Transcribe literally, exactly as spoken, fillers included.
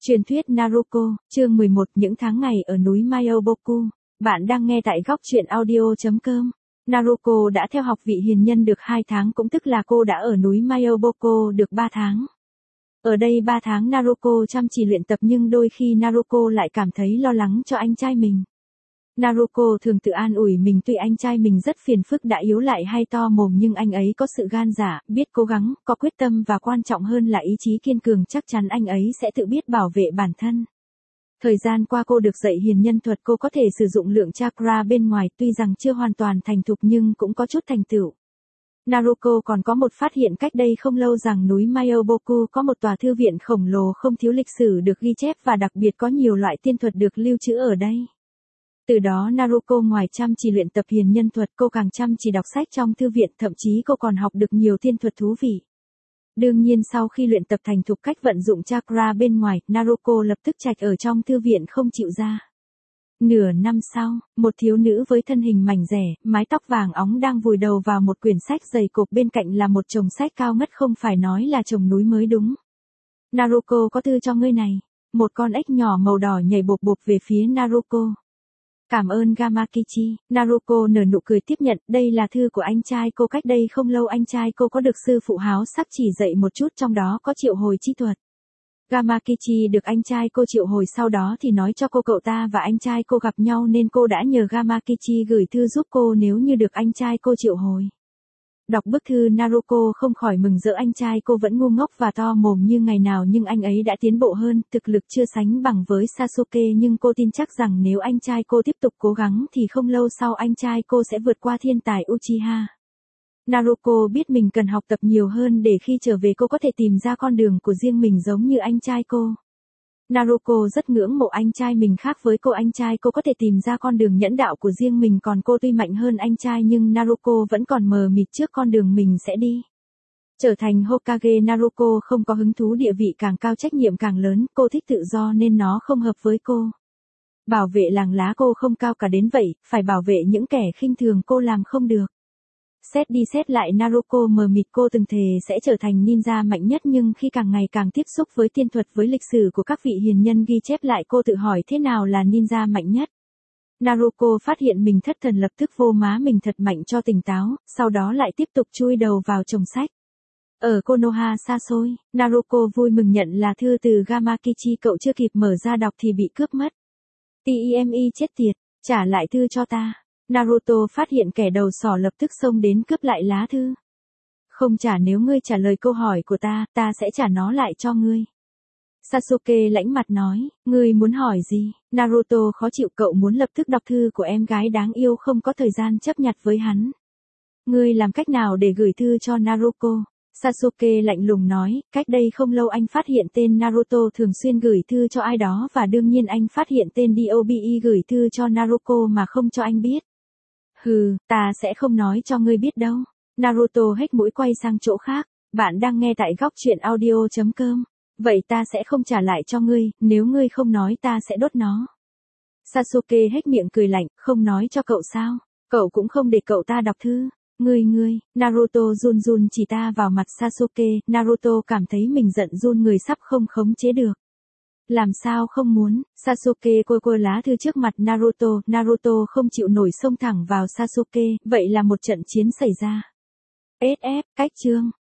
Truyền thuyết Naruto, chương mười một những tháng ngày ở núi Myoboku. Bạn đang nghe tại góc truyện audio chấm com. Naruto đã theo học vị hiền nhân được hai tháng, cũng tức là cô đã ở núi Myoboku được ba tháng. Ở đây ba tháng Naruto chăm chỉ luyện tập, nhưng đôi khi Naruto lại cảm thấy lo lắng cho anh trai mình. Naruto thường tự an ủi mình tuy anh trai mình rất phiền phức, đã yếu lại hay to mồm, nhưng anh ấy có sự gan dạ, biết cố gắng, có quyết tâm và quan trọng hơn là ý chí kiên cường, chắc chắn anh ấy sẽ tự biết bảo vệ bản thân. Thời gian qua cô được dạy hiền nhân thuật, cô có thể sử dụng lượng chakra bên ngoài, tuy rằng chưa hoàn toàn thành thục nhưng cũng có chút thành tựu. Naruto còn có một phát hiện cách đây không lâu rằng núi Myoboku có một tòa thư viện khổng lồ không thiếu lịch sử được ghi chép, và đặc biệt có nhiều loại tiên thuật được lưu trữ ở đây. Từ đó Naruto ngoài chăm chỉ luyện tập hiền nhân thuật, cô càng chăm chỉ đọc sách trong thư viện, thậm chí cô còn học được nhiều tiên thuật thú vị. Đương nhiên sau khi luyện tập thành thục cách vận dụng chakra bên ngoài, Naruto lập tức trạch ở trong thư viện không chịu ra. Nửa năm sau, một thiếu nữ với thân hình mảnh dẻ, mái tóc vàng óng đang vùi đầu vào một quyển sách dày cộp, bên cạnh là một chồng sách cao ngất, không phải nói là chồng núi mới đúng. Naruto có thư cho ngươi này. Một con ếch nhỏ màu đỏ nhảy bộp bộp về phía Naruto. Cảm ơn Gamakichi. Naruto nở nụ cười tiếp nhận, đây là thư của anh trai cô, cách đây không lâu anh trai cô có được sư phụ háo sắc chỉ dạy một chút, trong đó có triệu hồi chi thuật. Gamakichi được anh trai cô triệu hồi, sau đó thì nói cho cô cậu ta và anh trai cô gặp nhau, nên cô đã nhờ Gamakichi gửi thư giúp cô nếu như được anh trai cô triệu hồi. Đọc bức thư Naruto không khỏi mừng rỡ, anh trai cô vẫn ngu ngốc và to mồm như ngày nào, nhưng anh ấy đã tiến bộ hơn, thực lực chưa sánh bằng với Sasuke, nhưng cô tin chắc rằng nếu anh trai cô tiếp tục cố gắng thì không lâu sau anh trai cô sẽ vượt qua thiên tài Uchiha. Naruto biết mình cần học tập nhiều hơn để khi trở về cô có thể tìm ra con đường của riêng mình giống như anh trai cô. Naruto rất ngưỡng mộ anh trai mình, khác với cô, anh trai cô có thể tìm ra con đường nhẫn đạo của riêng mình, còn cô tuy mạnh hơn anh trai nhưng Naruto vẫn còn mờ mịt trước con đường mình sẽ đi. Trở thành Hokage, Naruto không có hứng thú, địa vị càng cao trách nhiệm càng lớn, cô thích tự do nên nó không hợp với cô. Bảo vệ làng lá cô không cao cả đến vậy, phải bảo vệ những kẻ khinh thường cô làm không được. Xét đi xét lại Naruto mờ mịt, cô từng thề sẽ trở thành ninja mạnh nhất, nhưng khi càng ngày càng tiếp xúc với tiên thuật, với lịch sử của các vị hiền nhân ghi chép lại, cô tự hỏi thế nào là ninja mạnh nhất. Naruto phát hiện mình thất thần, lập tức vô má mình thật mạnh cho tỉnh táo, sau đó lại tiếp tục chui đầu vào chồng sách. Ở Konoha xa xôi, Naruto vui mừng nhận là thư từ Gamakichi, cậu chưa kịp mở ra đọc thì bị cướp mất. Time chết tiệt, trả lại thư cho ta. Naruto phát hiện kẻ đầu sỏ lập tức xông đến cướp lại lá thư. Không trả, nếu ngươi trả lời câu hỏi của ta, ta sẽ trả nó lại cho ngươi. Sasuke lãnh mặt nói, ngươi muốn hỏi gì? Naruto khó chịu, cậu muốn lập tức đọc thư của em gái đáng yêu, không có thời gian chấp nhặt với hắn. Ngươi làm cách nào để gửi thư cho Naruto? Sasuke lạnh lùng nói, cách đây không lâu anh phát hiện tên Naruto thường xuyên gửi thư cho ai đó, và đương nhiên anh phát hiện tên Dobe gửi thư cho Naruto mà không cho anh biết. Hừ, ta sẽ không nói cho ngươi biết đâu. Naruto hếch mũi quay sang chỗ khác. Bạn đang nghe tại góc truyện audio chấm com. Vậy ta sẽ không trả lại cho ngươi, nếu ngươi không nói ta sẽ đốt nó. Sasuke hếch miệng cười lạnh, không nói cho cậu sao? Cậu cũng không để cậu ta đọc thư. Ngươi ngươi, Naruto run run chỉ ta vào mặt Sasuke, Naruto cảm thấy mình giận run người, sắp không khống chế được. Làm sao không muốn? Sasuke côi côi lá thư trước mặt Naruto, Naruto không chịu nổi xông thẳng vào Sasuke, vậy là một trận chiến xảy ra. ét ép, cách chương.